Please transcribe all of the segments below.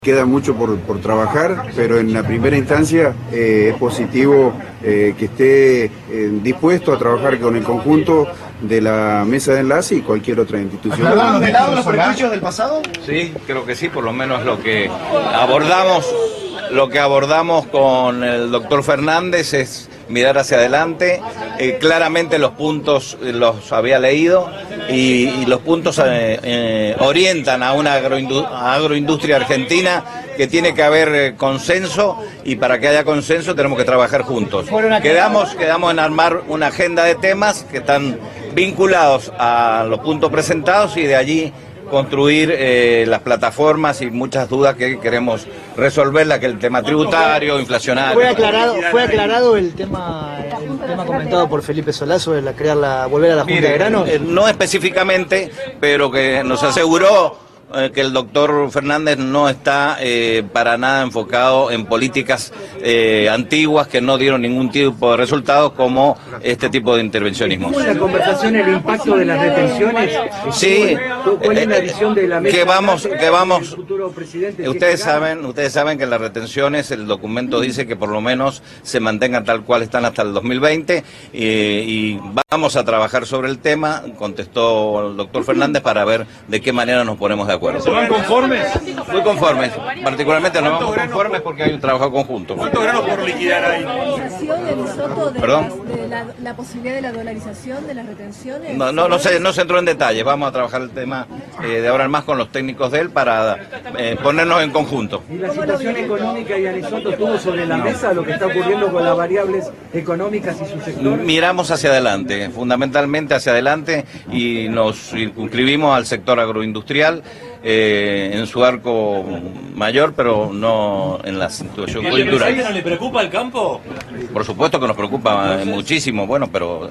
Queda mucho por trabajar, pero en la primera instancia es positivo que esté dispuesto a trabajar con el conjunto de la mesa de enlace y cualquier otra institución. ¿Han velado los prejuicios del pasado? Sí, creo que sí, por lo menos lo que abordamos con el doctor Fernández es mirar hacia adelante. Claramente los puntos los había leído y los puntos orientan a una agroindustria argentina que tiene que haber consenso, y para que haya consenso tenemos que trabajar juntos. Quedamos en armar una agenda de temas que están vinculados a los puntos presentados y de allí construir las plataformas y muchas dudas que queremos resolver, que el tema tributario, inflacionario. ¿Fue aclarado el tema comentado por Felipe Solá sobre volver a la Junta de Granos? No específicamente, pero que nos aseguró que el doctor Fernández no está para nada enfocado en políticas antiguas que no dieron ningún tipo de resultados, como este tipo de intervencionismo. ¿Hubo una conversación en el impacto de las retenciones? Sí. ¿Cuál es la visión de la mesa? Que vamos. El futuro presidente, Ustedes saben que las retenciones, el documento dice que por lo menos se mantengan tal cual están hasta el 2020 y vamos a trabajar sobre el tema, contestó el doctor Fernández, para ver de qué manera nos ponemos de acuerdo. ¿Se van conformes? Muy conformes, particularmente nos vamos conformes porque hay un trabajo conjunto. ¿Cuántos granos por liquidar ahí? ¿Perdón? La posibilidad de la dolarización de las retenciones. No se entró en detalle. Vamos a trabajar el tema de ahora en más con los técnicos de él para ponernos en conjunto. ¿Y la situación económica y Arizondo tuvo sobre la mesa lo que está ocurriendo con las variables económicas y su sector? Miramos hacia adelante, fundamentalmente hacia adelante, y nos circunscribimos al sector agroindustrial en su arco mayor, pero no en la situación coyuntural. ¿No le preocupa el campo? Por supuesto que nos preocupa muchísimo, bueno, pero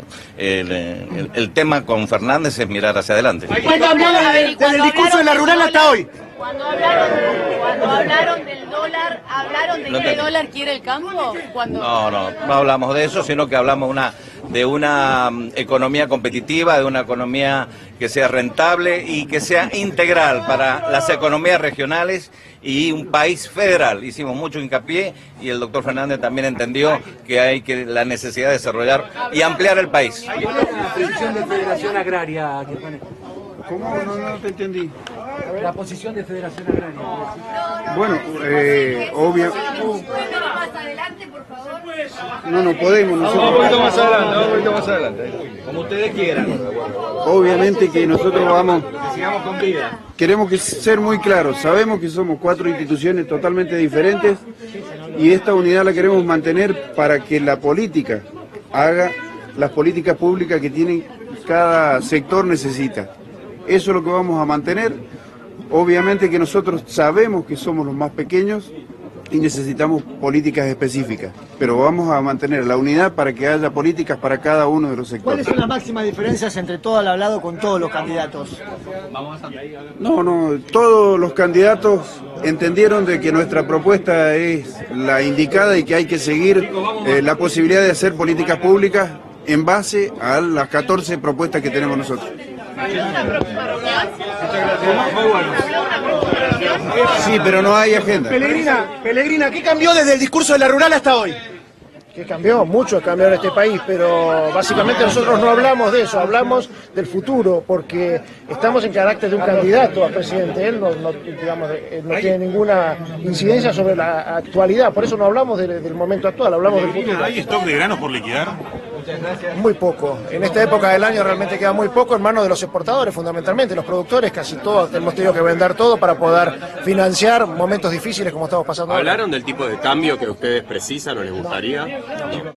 el tema con Fernández es mirar hacia adelante. ¿Qué cambió desde el discurso de la rural hasta hoy? Cuando hablaron del dólar, ¿hablaron de qué dólar quiere el campo? No hablamos de eso, sino que hablamos de una economía competitiva, de una economía que sea rentable y que sea integral para las economías regionales y un país federal. Hicimos mucho hincapié y el doctor Fernández también entendió que hay la necesidad de desarrollar y ampliar el país. ¿Cuál es la posición de Federación Agraria? ¿Cómo? No te entendí. La posición de Federación Agraria. Bueno, obvio. Más adelante, por favor. No podemos. Vamos un poquito más adelante. Como ustedes quieran. Obviamente que nosotros Sigamos con vida. queremos ser muy claros. Sabemos que somos 4 instituciones totalmente diferentes y esta unidad la queremos mantener para que la política haga las políticas públicas que cada sector necesita. Eso es lo que vamos a mantener. Obviamente que nosotros sabemos que somos los más pequeños y necesitamos políticas específicas, pero vamos a mantener la unidad para que haya políticas para cada uno de los sectores. ¿Cuáles son las máximas diferencias entre todo el hablado con todos los candidatos? No, todos los candidatos entendieron de que nuestra propuesta es la indicada y que hay que seguir la posibilidad de hacer políticas públicas en base a las 14 propuestas que tenemos nosotros. Sí, pero no hay agenda. Pellegrina, ¿qué cambió desde el discurso de la rural hasta hoy? ¿Qué cambió? Mucho ha cambiado en este país, pero básicamente nosotros no hablamos de eso, hablamos del futuro, porque estamos en carácter de un candidato a presidente. Él no tiene ninguna incidencia sobre la actualidad, por eso no hablamos del momento actual, hablamos del futuro. ¿Hay stock de granos por liquidar? Muy poco. En esta época del año realmente queda muy poco en manos de los exportadores, fundamentalmente. Los productores, casi todos, hemos tenido que vender todo para poder financiar momentos difíciles como estamos pasando ahora. ¿Hablaron del tipo de cambio que ustedes precisan o les gustaría? No.